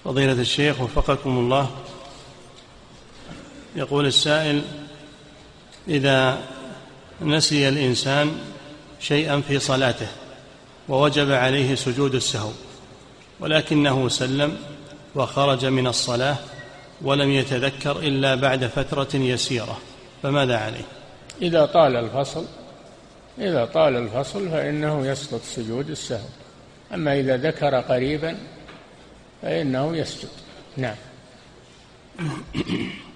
فضيلة الشيخ وفقكم الله، يقول السائل: إذا نسي الإنسان شيئا في صلاته ووجب عليه سجود السهو ولكنه سلم وخرج من الصلاة ولم يتذكر إلا بعد فترة يسيرة، فماذا عليه؟ إذا طال الفصل فإنه يسقط سجود السهو، أما إذا ذكر قريبا فإنه يسجد. نعم.